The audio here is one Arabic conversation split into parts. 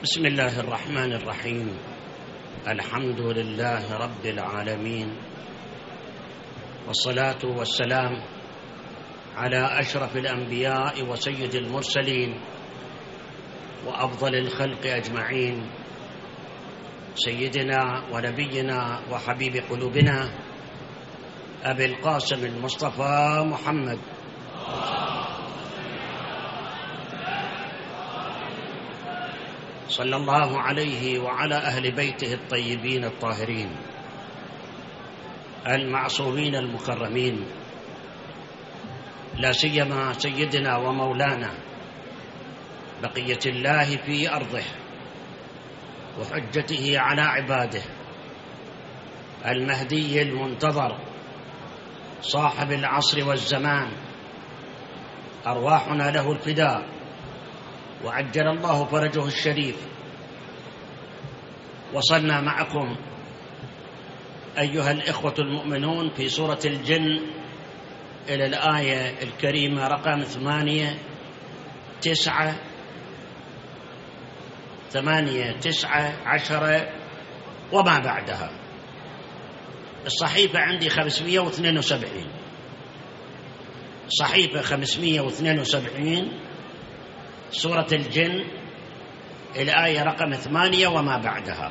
بسم الله الرحمن الرحيم. الحمد لله رب العالمين، والصلاة والسلام على أشرف الأنبياء وسيد المرسلين وأفضل الخلق أجمعين، سيدنا ونبينا وحبيب قلوبنا أبي القاسم المصطفى محمد صلى الله عليه وعلى أهل بيته الطيبين الطاهرين المعصومين المكرمين، لا سيما سيدنا ومولانا بقية الله في أرضه وحجته على عباده المهدي المنتظر صاحب العصر والزمان، أرواحنا له الفداء وعجل الله فرجه الشريف. وصلنا معكم أيها الإخوة المؤمنون في سورة الجن إلى الآية الكريمة رقم 8 9 10 وما بعدها. الصحيفة عندي 572، صحيفة 572 سورة الجن الآية رقم 8 وما بعدها.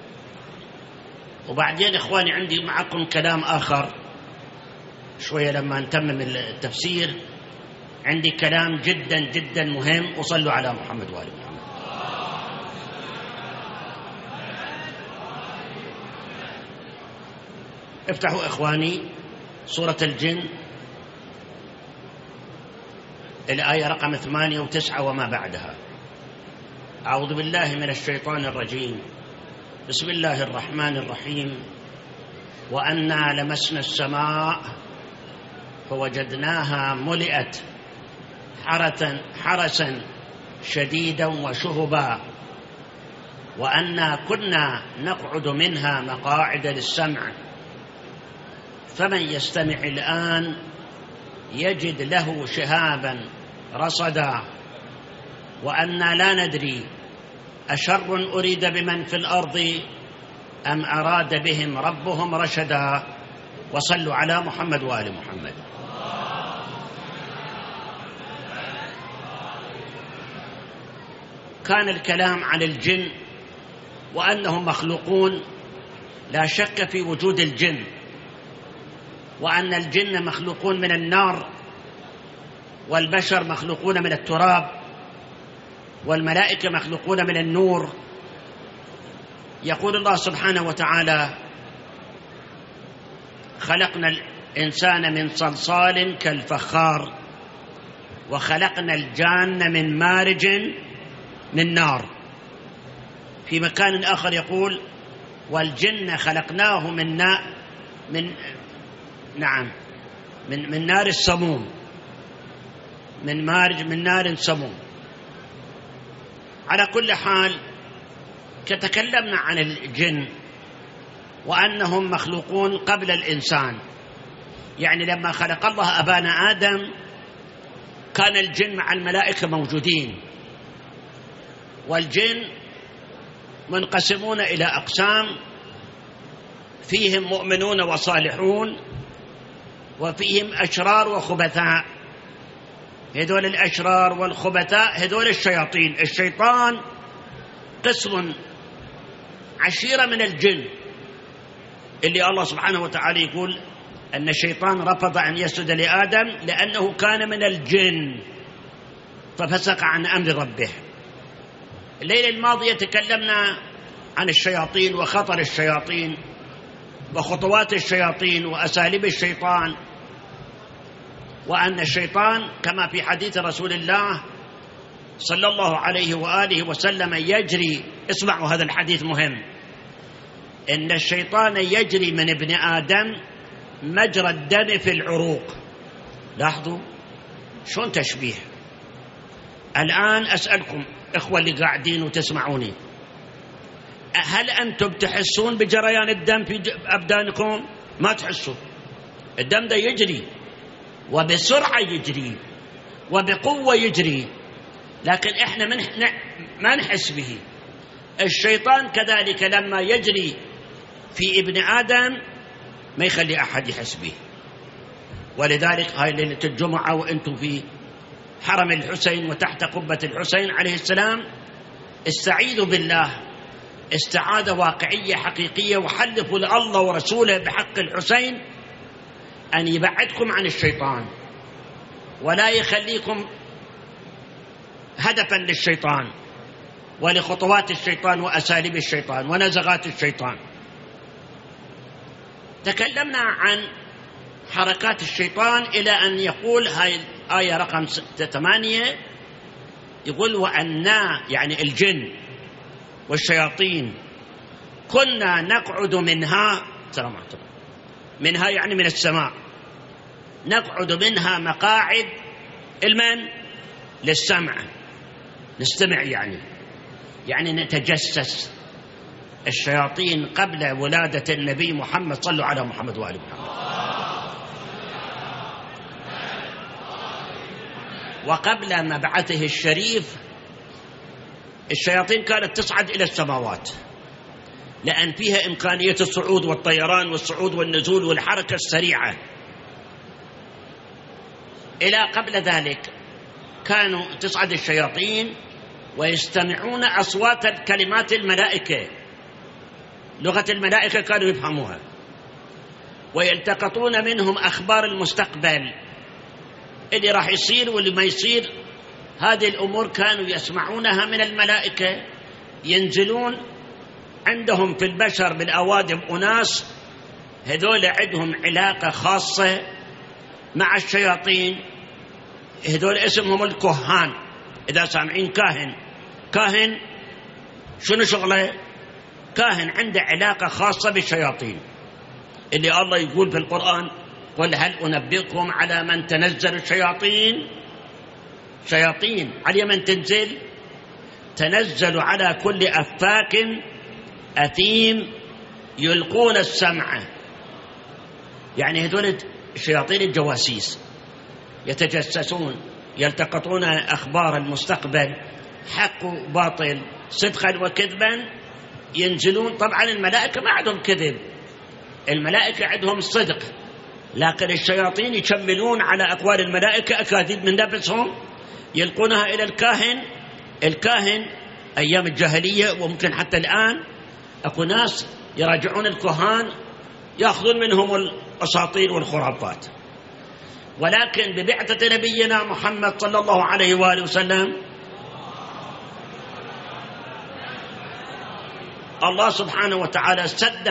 وبعدين إخواني عندي معكم كلام آخر شوية لما نتمم التفسير، عندي كلام جدا جدا مهم، وصلوا على محمد وآل محمد. افتحوا إخواني سورة الجن الآية رقم 8 و9 وما بعدها. أعوذ بالله من الشيطان الرجيم. بسم الله الرحمن الرحيم. وأنا لمسنا السماء فوجدناها ملئت حرسا شديدا وشهبا وأنا كنا نقعد منها مقاعد للسمع فمن يستمع الآن يجد له شهابا رصدا وأنا لا ندري أشر أريد بمن في الأرض أم أراد بهم ربهم رشدا. وصلوا على محمد وآل محمد. كان الكلام عن الجن وأنهم مخلوقون، لا شك في وجود الجن، وأن الجن مخلوقون من النار، والبشر مخلوقون من التراب، والملائكة مخلوقون من النور. يقول الله سبحانه وتعالى: خلقنا الإنسان من صلصال كالفخار وخلقنا الجان من مارج من نار. في مكان آخر يقول: والجن خلقناه من نار السموم، من نار سموم. على كل حال تكلمنا عن الجن وأنهم مخلوقون قبل الإنسان، يعني لما خلق الله أبانا آدم كان الجن مع الملائكة موجودين، والجن منقسمون إلى أقسام، فيهم مؤمنون وصالحون وفيهم أشرار وخبثاء. هذول الأشرار والخبثاء هذول الشياطين. الشيطان قسم عشيرة من الجن، اللي الله سبحانه وتعالى يقول أن الشيطان رفض أن يسجد لآدم لأنه كان من الجن ففسق عن أمر ربه. الليلة الماضية تكلمنا عن الشياطين وخطر الشياطين وخطوات الشياطين وأساليب الشيطان، وأن الشيطان كما في حديث رسول الله صلى الله عليه وآله وسلم يجري، اسمعوا هذا الحديث مهم، إن الشيطان يجري من ابن آدم مجرى الدم في العروق. لاحظوا شلون تشبيه. الآن أسألكم إخوة اللي قاعدين وتسمعوني، هل أنتم تحسون بجريان الدم في أبدانكم؟ ما تحسوا. الدم ده يجري وبسرعة يجري وبقوة يجري، لكن إحنا ما نحس به. الشيطان كذلك لما يجري في ابن آدم ما يخلي أحد يحس به. ولذلك هاي ليلة الجمعة وأنتم في حرم الحسين وتحت قبة الحسين عليه السلام استعيذوا بالله استعاذة واقعية حقيقية، وحلفوا لله ورسوله بحق الحسين أن يبعدكم عن الشيطان ولا يخليكم هدفا للشيطان ولخطوات الشيطان وأساليب الشيطان ونزغات الشيطان. تكلمنا عن حركات الشيطان إلى أن يقول هاي الآية رقم 8 يقول وأنا يعني الجن والشياطين كنا نقعد منها، سلام عليكم، منها يعني من السماء، نقعد منها مقاعد المن للسمع، نستمع يعني نتجسس. الشياطين قبل ولادة النبي محمد صلوا على محمد وآل محمد، وقبل مبعثه الشريف الشياطين كانت تصعد إلى السماوات لأن فيها إمكانية الصعود والطيران والصعود والنزول والحركة السريعة. إلى قبل ذلك كانوا تصعد الشياطين ويستمعون أصوات كلمات الملائكة، لغة الملائكة كانوا يفهموها، ويلتقطون منهم أخبار المستقبل اللي راح يصير واللي ما يصير. هذه الأمور كانوا يسمعونها من الملائكة، ينزلون عندهم في البشر بالأوادم أناس هذول عندهم علاقة خاصة مع الشياطين، هذول اسمهم الكهان. إذا سامعين كاهن شنو شغله؟ كاهن عنده علاقة خاصة بالشياطين، اللي الله يقول في القرآن قل هل أنبئكم على من تنزل الشياطين. شياطين على من تنزل على كل أفاك أثيم يلقون السمع. يعني هذول الشياطين الجواسيس يتجسسون، يلتقطون أخبار المستقبل، حق وباطل، صدقا وكذبا، ينزلون. طبعا الملائكة ما عندهم كذب، الملائكة عندهم صدق، لكن الشياطين يكملون على أقوال الملائكة أكاذيب من نفسهم يلقونها إلى الكاهن أيام الجاهلية وممكن حتى الآن أكو ناس يراجعون الكهان يأخذون منهم الأساطير والخرافات. ولكن ببعثة نبينا محمد صلى الله عليه وآله وسلم الله سبحانه وتعالى سد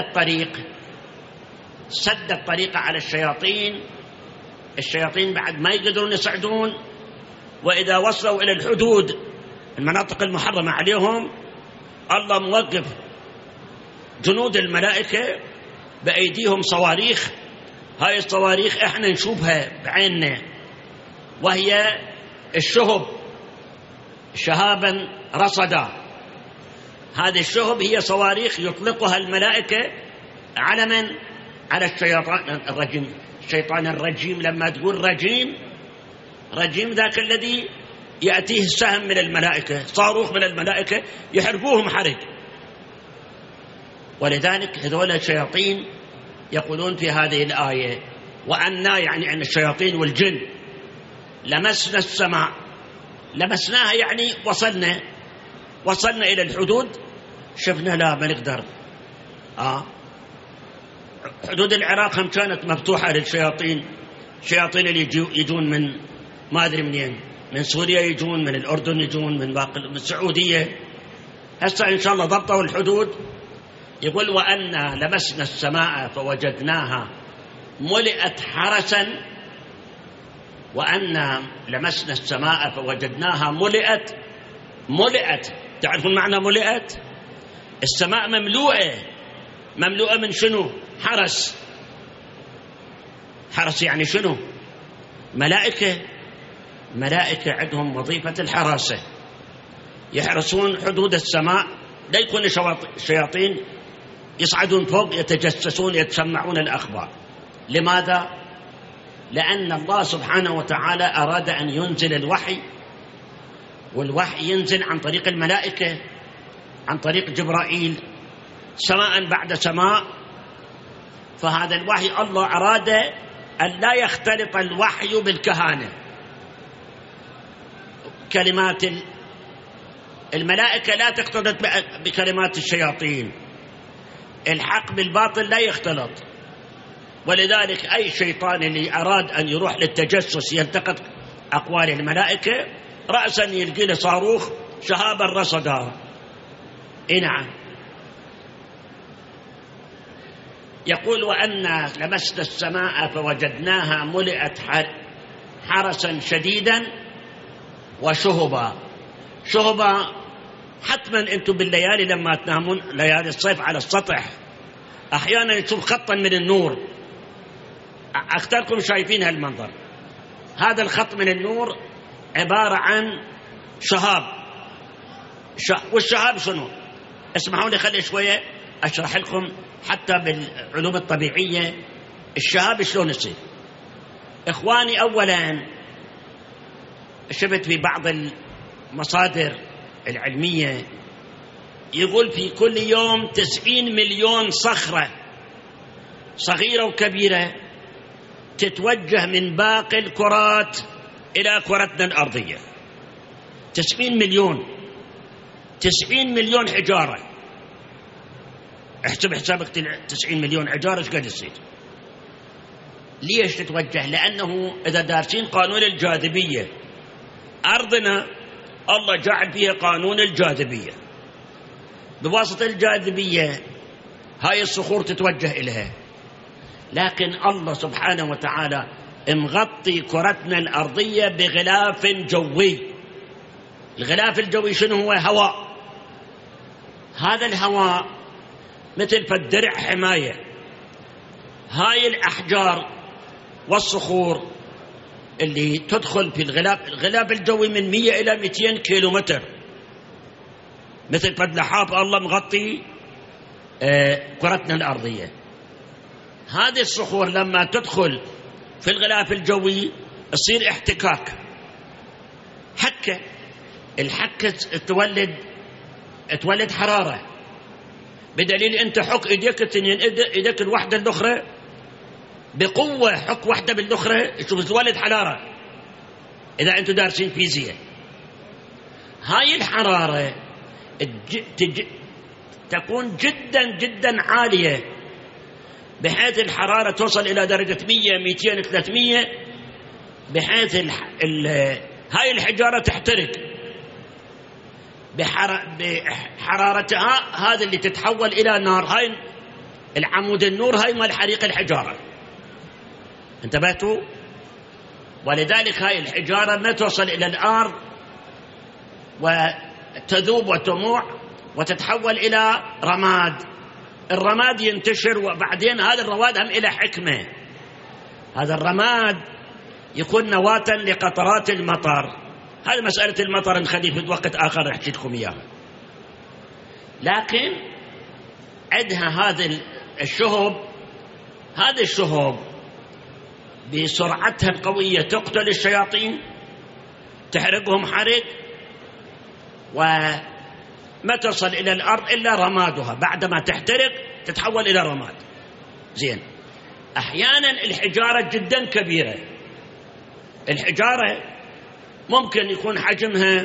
الطريق على الشياطين بعد ما يقدرون يصعدون، وإذا وصلوا إلى الحدود المناطق المحرمة عليهم الله موقف جنود الملائكة بأيديهم صواريخ. هاي الصواريخ احنا نشوفها بعيننا، وهي الشهب شهابا رصدا. هذه الشهب هي صواريخ يطلقها الملائكة على من؟ على الشيطان الرجيم. لما تقول رجيم ذاك الذي يأتيه السهم من الملائكة، صاروخ من الملائكة يحرقوهم حرق. ولذلك هذول الشياطين يقولون في هذه الآية وأنا يعني أن الشياطين والجن لمسنا السماء، لمسناها يعني وصلنا إلى الحدود، شفنا لا ما نقدر. حدود العراق هم كانت مفتوحة للشياطين، الشياطين اللي يجون من ما أدري منين، من سوريا يجون، من الأردن يجون، من السعودية. هسه إن شاء الله ضبطوا الحدود. يقول وأنا لمسنا السماء فوجدناها ملئت حرسا، وأنا لمسنا السماء فوجدناها ملئت. تعرفون معنى ملئت؟ السماء مملوءة من شنو؟ حرس يعني شنو؟ ملائكة عندهم وظيفة الحراسة، يحرسون حدود السماء، لا يكون الشياطين يصعدون فوق يتجسسون يتسمعون الأخبار. لماذا؟ لأن الله سبحانه وتعالى أراد أن ينزل الوحي، والوحي ينزل عن طريق الملائكة، عن طريق جبرائيل سماء بعد سماء. فهذا الوحي الله أراد أن لا يختلط الوحي بالكهانة. كلمات الملائكة لا تختلط بكلمات الشياطين، الحق بالباطل لا يختلط. ولذلك أي شيطان اللي أراد أن يروح للتجسس يلتقط أقوال الملائكة رأسا يلقي له صاروخ شهابا رصدا. نعم. يقول وأن لمسنا السماء فوجدناها ملئت حرسا شديدا وشهبا. شهبا حتما أنتم بالليالي لما تنامون ليالي الصيف على السطح أحيانا يشوف خطا من النور، أكثركم شايفين هالمنظر. هذا الخط من النور عبارة عن شهاب. والشهاب شنو؟ اسمعوا لي خلي شوية أشرح لكم حتى بالعلوم الطبيعية الشهاب شلون يصير. إخواني، أولا شفت في بعض المصادر العلمية يقول في كل يوم 90 مليون صخرة صغيرة وكبيرة تتوجه من باقي الكرات إلى كرتنا الأرضية. 90 مليون، 90 مليون حجارة. احسب حسابك 90 مليون حجارة ايش قد يصير؟ ليش تتوجه؟ لأنه إذا دارسين قانون الجاذبية، أرضنا الله جعل فيها قانون الجاذبية، بواسطة الجاذبية هاي الصخور تتوجه إليها. لكن الله سبحانه وتعالى مغطي كرتنا الأرضية بغلاف جوي. الغلاف الجوي شنو هو؟ هواء. هذا الهواء مثل فالدرع حماية. هاي الأحجار والصخور اللي تدخل في الغلاف الجوي من 100 إلى 200 كيلومتر، مثل فدلحاف الله مغطي كرتنا الأرضية. هذه الصخور لما تدخل في الغلاف الجوي يصير احتكاك، حكة. الحكة تولد حرارة، بدليل أنت حك إيديك التنين، إيديك الواحدة الأخرى بقوة، حك واحدة بالأخرى شوف تولد حرارة. إذا أنتم دارسين فيزياء، هاي الحرارة تكون جدا جدا عالية، بحيث الحرارة توصل إلى درجة 100 200 300، بحيث هاي الحجارة تحترق بحرارتها. هذا اللي تتحول إلى نار. هاي العمود النور هاي مال حريق الحجارة. انتبهتوا؟ ولذلك هاي الحجارة ما توصل إلى الأرض وتذوب وتموع وتتحول إلى رماد. الرماد ينتشر، وبعدين هذا الرواد هم إلى حكمة. هذا الرماد يكون نواة لقطرات المطر. هذه مسألة المطر نخليه في وقت آخر أحكي لكم إياها. لكن عندها هذه الشهب، هذه الشهب بسرعتها القوية تقتل الشياطين، تحرقهم حرق، وما تصل إلى الأرض إلا رمادها. بعدما تحترق تتحول إلى رماد. زين. أحيانا الحجارة جدا كبيرة. الحجارة ممكن يكون حجمها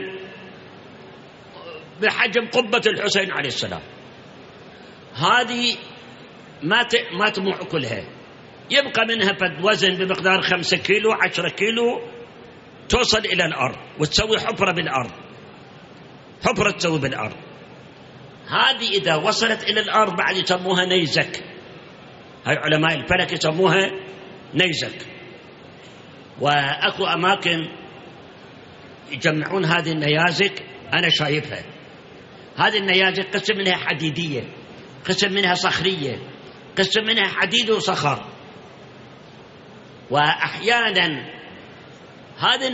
بحجم قبة الحسين عليه السلام. هذه ما تموع كلها، يبقى منها فد وزن بمقدار 5 كيلو 10 كيلو توصل إلى الأرض وتسوي حفرة بالأرض، حفرة تسوي بالأرض. هذه إذا وصلت إلى الأرض بعد يسموها نيزك. هاي علماء الفلك يسموها نيزك. وأكو أماكن يجمعون هذه النيازك، أنا شايفها. هذه النيازك قسم منها حديدية، قسم منها صخرية، قسم منها حديد وصخر. وأحيانا هذه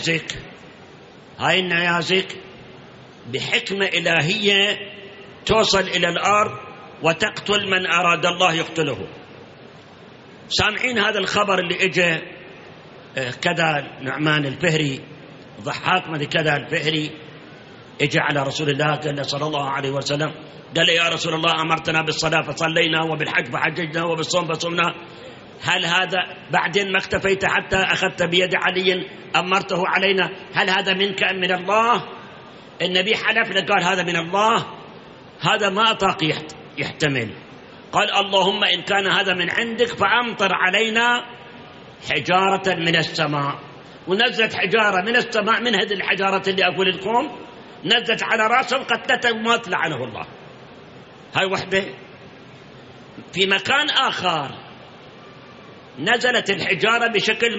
النيازك بحكمة إلهية توصل إلى الأرض وتقتل من أراد الله يقتله. سامعين هذا الخبر اللي إجا كذا نعمان الفهري، ضحاك ماذا كذا الفهري، اجى على رسول الله قال صلى الله عليه وسلم، قال يا رسول الله أمرتنا بالصلاة فصلينا وبالحج فحججنا وبالصوم فصمنا، هل هذا بعدين ما اكتفيت حتى أخذت بيد علي أمرته علينا، هل هذا منك أم من الله؟ النبي حلف له قال هذا من الله، هذا ما أطاق يحتمل. قال اللهم إن كان هذا من عندك فأمطر علينا حجارة من السماء. ونزلت حجارة من السماء، من هذه الحجارة اللي أقول لكم نزلت على رأسهم قتلته ومات لعنه الله. هاي وحدة. في مكان آخر نزلت الحجارة بشكل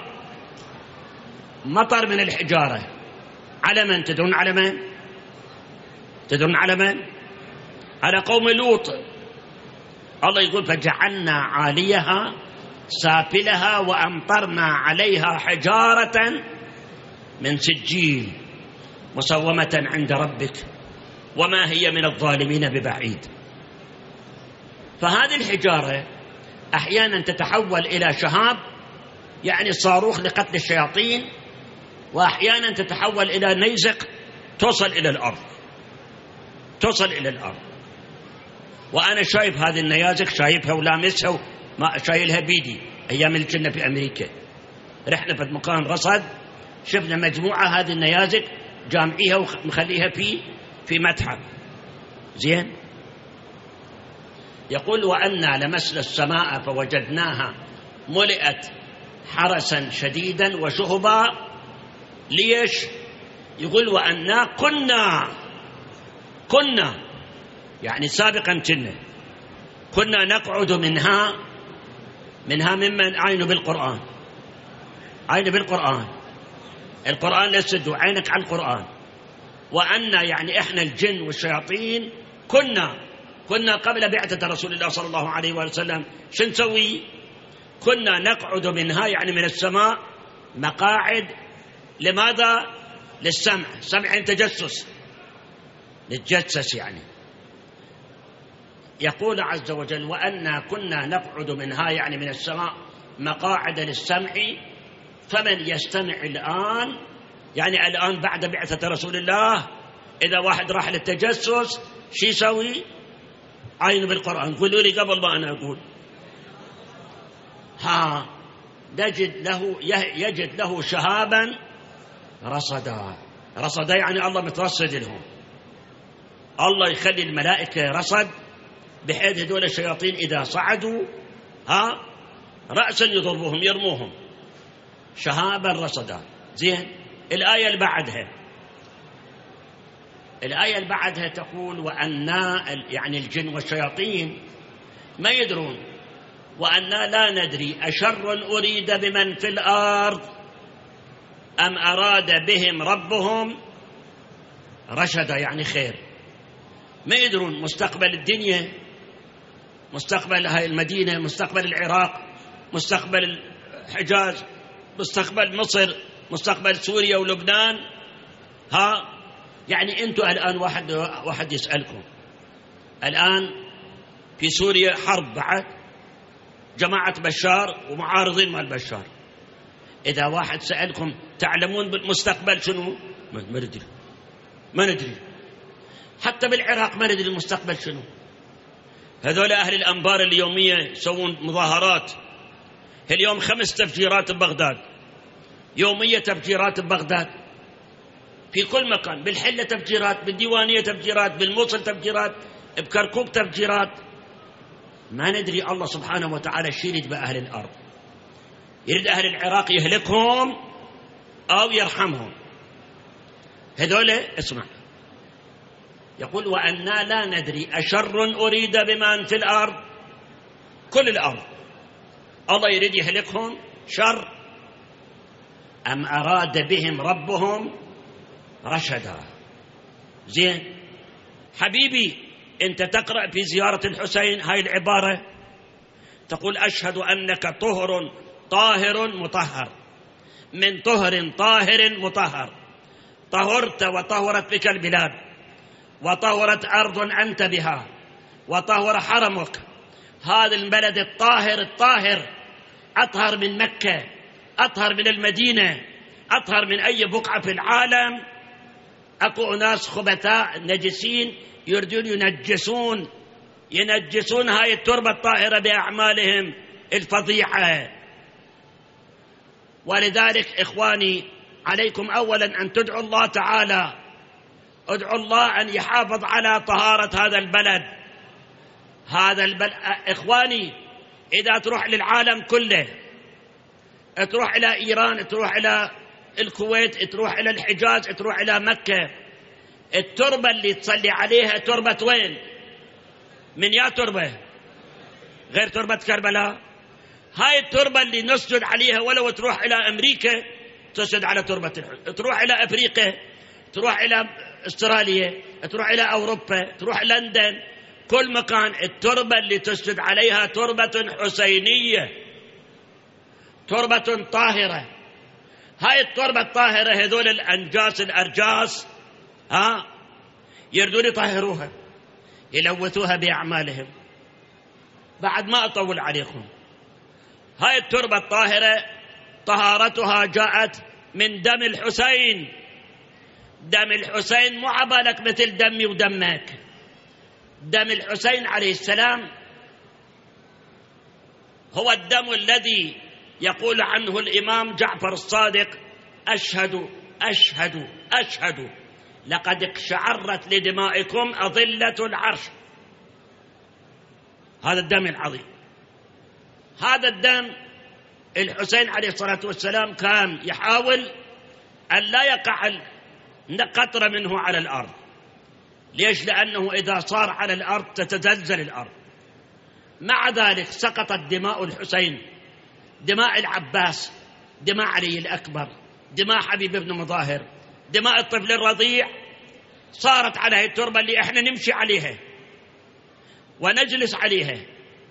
مطر من الحجارة. على من تدرون؟ على من تدرون؟ على من؟ على قوم لوط. الله يقول فجعلنا عاليها سافلها وأمطرنا عليها حجارة من سجيل مسومة عند ربك وما هي من الظالمين ببعيد. فهذه الحجارة أحيانا تتحول إلى شهاب، يعني صاروخ لقتل الشياطين، وأحيانا تتحول إلى نيزك توصل إلى الأرض. وأنا شايف هذه النيازك، شايفها ولامسها شايلها بيدي أيام اللي كنا في أمريكا. رحنا في مكان رصد، شفنا مجموعة هذه النيازك جامعيها ومخليها في متحف. زين. يقول وأنا لمسنا السماء فوجدناها ملئت حرسا شديدا وشهبا. ليش؟ يقول وأنا كنا يعني سابقا كنا نقعد منها ممن عين بالقرآن. القرآن لا تسدوا عينك عن القرآن. وأنا يعني إحنا الجن والشياطين كنا قبل بعثة رسول الله صلى الله عليه وسلم شو نسوي؟ كنا نقعد منها يعني من السماء مقاعد. لماذا؟ للسمع. سمع تجسس، نتجسس يعني. يقول عز وجل وأنا كنا نقعد منها يعني من السماء مقاعد للسمع فمن يستمع الآن، يعني الآن بعد بعثة رسول الله إذا واحد راح للتجسس شو يسوي؟ عين بالقرآن. قولوا لي قبل ما أنا أقول يجد له شهابا رصدا يعني الله مترصد لهم. الله يخلي الملائكة رصد بحيث هذول الشياطين إذا صعدوا رأسا يضربهم يرموهم شهابا رصدا. زين. الآية اللي بعدها تقول وأنا يعني الجن والشياطين ما يدرون وأنا لا ندري أشر أريد بمن في الأرض أم أراد بهم ربهم رشدا، يعني خير. ما يدرون مستقبل الدنيا، مستقبل هاي المدينة، مستقبل العراق، مستقبل الحجاز، مستقبل مصر، مستقبل سوريا ولبنان. يعني أنتم الآن واحد يسألكم الآن في سوريا حرب بعد جماعة بشار ومعارضين مال بشار. إذا واحد سألكم تعلمون بالمستقبل شنو؟ ما ندري. حتى بالعراق ما ندري المستقبل شنو. هذول أهل الأنبار اليومية يسوون مظاهرات. اليوم 5 تفجيرات ببغداد يومية، تفجيرات ببغداد في كل مكان، بالحلة تفجيرات، بالديوانية تفجيرات، بالموصل تفجيرات، بكركوك تفجيرات. ما ندري الله سبحانه وتعالى شو يريد بأهل الأرض. يريد أهل العراق يهلكهم أو يرحمهم. هذول اسمع يقول وأنا لا ندري أشر أريد بمن في الأرض، كل الأرض الله يريد يهلكهم شر أم أراد بهم ربهم رشدا. زين. حبيبي أنت تقرأ في زيارة الحسين هاي العبارة تقول أشهد أنك طهر طاهر مطهر، من طهر طاهر مطهر، طهرت وطهرت بك البلاد، وطهرت أرض أنت بها، وطهر حرمك. هذا البلد الطاهر أطهر من مكة، أطهر من المدينة، أطهر من أي بقعة في العالم، أكو أناس خبثاء نجسين يريدون ينجسون هاي التربة الطاهرة بأعمالهم الفظيعة. ولذلك إخواني عليكم أولا أن تدعوا الله تعالى، ادعوا الله أن يحافظ على طهارة هذا البلد. إخواني إذا تروح للعالم كله، تروح إلى إيران، تروح إلى الكويت، تروح إلى الحجاز، تروح إلى مكة، التربة اللي تصلي عليها تربة وين؟ من يا تربة غير تربة كربلاء. هاي التربة اللي نسجد عليها، ولو تروح إلى أمريكا تسجد على تربة تروح إلى أفريقيا، تروح إلى أستراليا، تروح إلى أوروبا، تروح لندن، كل مكان التربة اللي تسجد عليها تربة حسينية، تربة طاهرة. هاي التربة الطاهرة هذول الأرجاس يردون يطهروها، يلوثوها بأعمالهم. بعد ما أطول عليكم، هاي التربة الطاهرة طهارتها جاءت من دم الحسين. دم الحسين مو عبالك مثل دمي ودمك. دم الحسين عليه السلام هو الدم الذي يقول عنه الإمام جعفر الصادق: أشهد أشهد أشهد لقد اقشعرت لدمائكم أظلة العرش. هذا الدم العظيم، هذا الدم الحسين عليه الصلاة والسلام كان يحاول أن لا يقع قطرة منه على الأرض. ليش؟ لأنه إذا صار على الأرض تتزلزل الأرض. مع ذلك سقطت دماء الحسين، دماء العباس، دماء علي الأكبر، دماء حبيب بن مظاهر، دماء الطفل الرضيع، صارت على هذه التربة اللي احنا نمشي عليها ونجلس عليها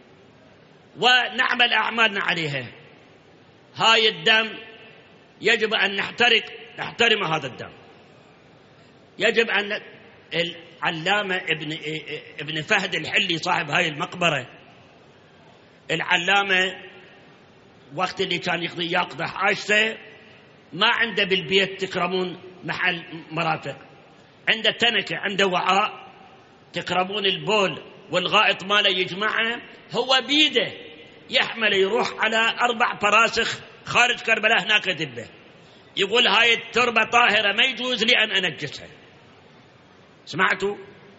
ونعمل أعمالنا عليها. هاي الدم يجب أن نحترم هذا الدم. يجب أن العلامة ابن فهد الحلي صاحب هاي المقبرة، العلامة وقت اللي كان يقضي حاجته ما عنده بالبيت تكرمون محل مرافق، عنده تنكة، عنده وعاء تكرمون البول والغائط ماله يجمعه، هو بيده يحمل يروح على 4 فراسخ خارج كربلاء هناك دبه، يقول هاي التربة طاهرة ما يجوز لي أن أنجسها. سمعتوا؟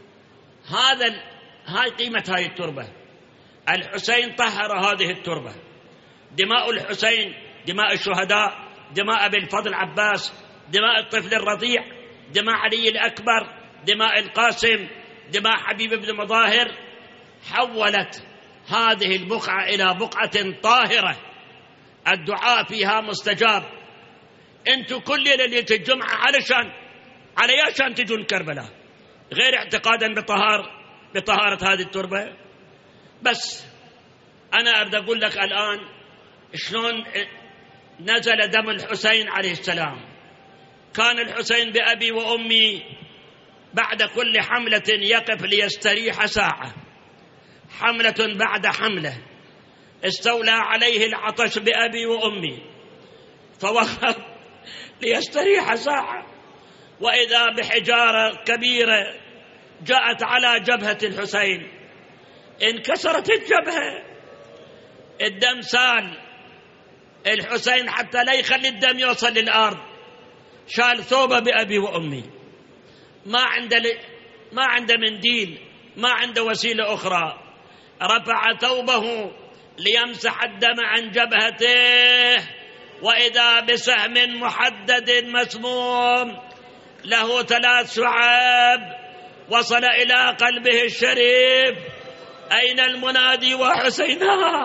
هاي قيمة هاي التربة. الحسين طهر هذه التربة. دماء الحسين، دماء الشهداء، دماء أبي الفضل عباس، دماء الطفل الرضيع، دماء علي الأكبر، دماء القاسم، دماء حبيب بن مظاهر، حولت هذه البقعة إلى بقعة طاهرة الدعاء فيها مستجاب. أنتم كل ليلة الجمعة علشان تجون كربلاء غير اعتقادا بطهارة هذه التربة. بس أنا أبدأ أقول لك الآن شلون نزل دم الحسين عليه السلام. كان الحسين بأبي وأمي بعد كل حملة يقف ليستريح ساعة، حملة بعد حملة استولى عليه العطش بأبي وأمي فوقف ليستريح ساعة، وإذا بحجارة كبيرة جاءت على جبهة الحسين، انكسرت الجبهة، الدم سال. الحسين حتى لا يخلي الدم يوصل للأرض شال ثوبه بأبي وأمي، ما عنده منديل، ما عنده وسيلة أخرى، رفع ثوبه ليمسح الدم عن جبهته، وإذا بسهم محدد مسموم له 3 شعاب وصل إلى قلبه الشريف. أين المنادي وحسيناه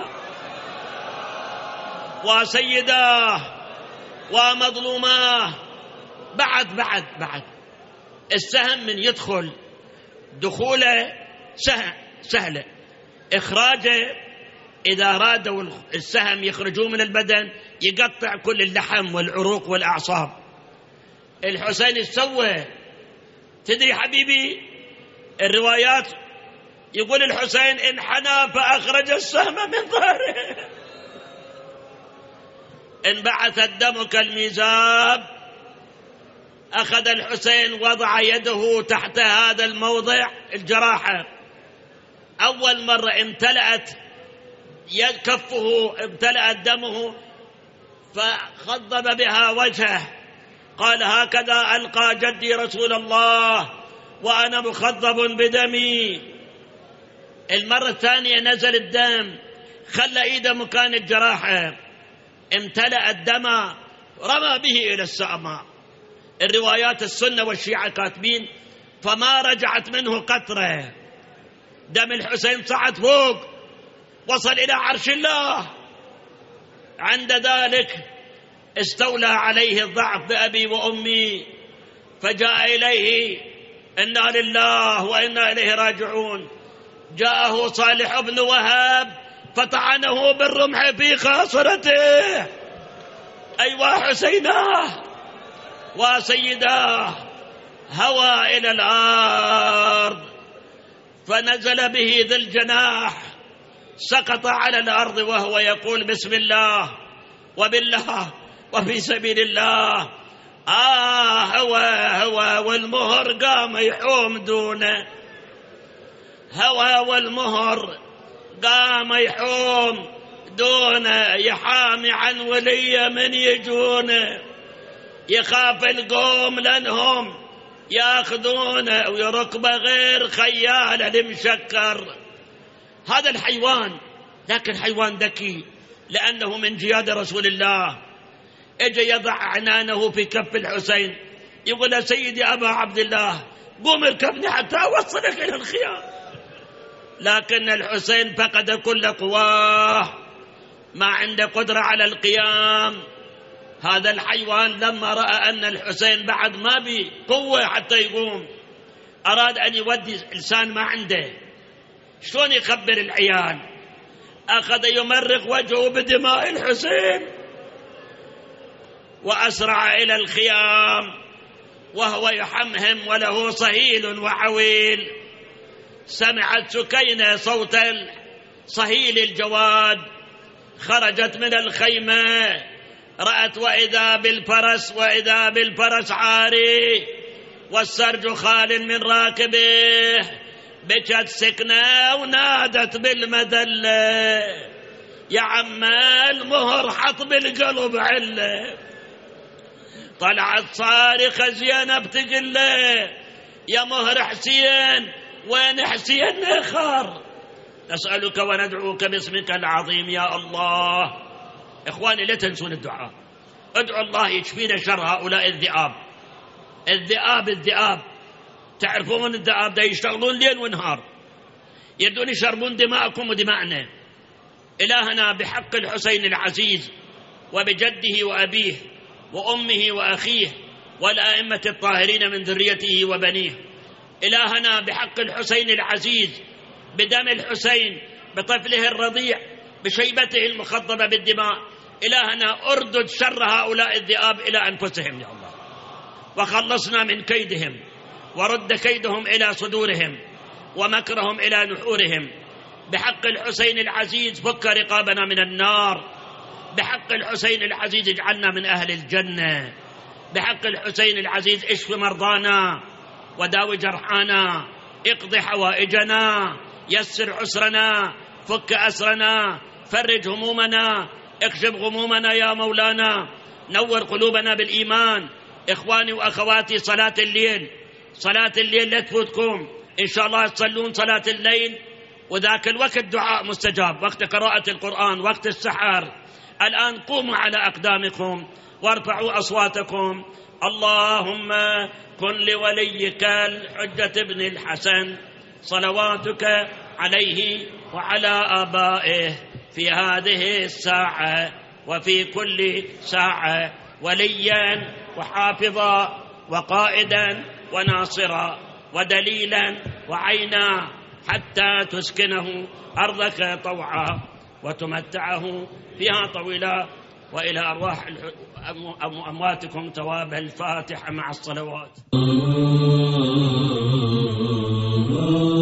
وسيداه ومظلوماه؟ بعد السهم من يدخل دخوله سهلة، إخراجه إذا أرادوا السهم يخرجوه من البدن يقطع كل اللحم والعروق والأعصاب. الحسين سوى، تدري حبيبي الروايات يقول الحسين انحنى فأخرج السهم من ظهره، انبعث الدم كالميزاب أخذ الحسين وضع يده تحت هذا الموضع الجراحة. أول مرة امتلأت كفه، امتلأت دمه، فخضب بها وجهه، قال: هكذا ألقى جدي رسول الله وأنا مخضب بدمي. المرة الثانية نزل الدم، خلى إيده مكان الجراحة، امتلأ الدم، رمى به إلى السماء. الروايات السنة والشيعة كاتبين: فما رجعت منه قطرة. دم الحسين صعد فوق، وصل إلى عرش الله. عند ذلك استولى عليه الضعف بأبي وأمي، فجاء إليه: إنا لله وإنا إليه راجعون. جاءه صالح بن وهب فطعنه بالرمح في خاصرته: أيوا حسيناه وسيداه. هوى إلى الأرض، فنزل به ذي الجناح، سقط على الأرض وهو يقول: بسم الله وبالله وفي سبيل الله. هوى والمهر قام يحوم دونه، هوى والمهر قام يحوم دونه، يحامي عن ولي من يجونه، يخاف القوم لأنهم ياخذونه ويركبه غير خيال المشكر. هذا الحيوان، لكن حيوان ذكي لأنه من جياد رسول الله. اجى يضع عنانه في كف الحسين، يقول: يا سيدي أبا عبد الله، قوم اركبني حتى أوصلك إلى الخيام. لكن الحسين فقد كل قواه، ما عنده قدرة على القيام. هذا الحيوان لما رأى أن الحسين بعد ما بقوة حتى يقوم، أراد أن يودي لسان ما عنده، شلون يخبر العيال؟ أخذ يمرق وجهه بدماء الحسين، وأسرع إلى الخيام وهو يحمهم وله صهيل وعويل. سمعت سكينة صوت صهيل الجواد، خرجت من الخيمة، رأت وإذا بالفرس عاري والسرج خال من راكبه. بكت سكنة ونادت بالمذلة: يا عم المهر حط بالقلب عله. طلعت صارخة زينب تقول له: يا مهر حسين، وين حسين آخر؟ نسألك وندعوك باسمك العظيم يا الله. إخواني لا تنسون الدعاء، ادعوا الله يشفينا شر هؤلاء الذئاب. الذئاب تعرفون الذئاب دا يشتغلون ليل ونهار، يردون يشربون دماءكم ودماءنا. إلهنا بحق الحسين العزيز وبجده وأبيه وأمه وأخيه والآئمة الطاهرين من ذريته وبنيه، إلهنا بحق الحسين العزيز، بدم الحسين، بطفله الرضيع، بشيبته المخضبة بالدماء، إلهنا أردد شر هؤلاء الذئاب إلى أنفسهم يا الله، وخلصنا من كيدهم، ورد كيدهم إلى صدورهم ومكرهم إلى نحورهم. بحق الحسين العزيز فك رقابنا من النار، بحق الحسين العزيز اجعلنا من أهل الجنة، بحق الحسين العزيز اشف مرضانا وداوي جرحانا، اقض حوائجنا، يسر عسرنا، فك أسرنا، فرج همومنا، اكشف غمومنا يا مولانا، نور قلوبنا بالإيمان. إخواني وأخواتي، صلاة الليل لا تفوتكم، إن شاء الله تصلون صلاة الليل، وذاك الوقت دعاء مستجاب، وقت قراءة القرآن، وقت السحر. الآن قوموا على أقدامكم وارفعوا أصواتكم. اللهم كن لوليك الحجة بن الحسن صلواتك عليه وعلى آبائه في هذه الساعة وفي كل ساعة، وليا وحافظا وقائدا وناصرا ودليلا وعينا، حتى تسكنه أرضك طوعا وتمتعه فيها طويلا، وإلى أرواح أمواتكم تواب الفاتحة مع الصلوات.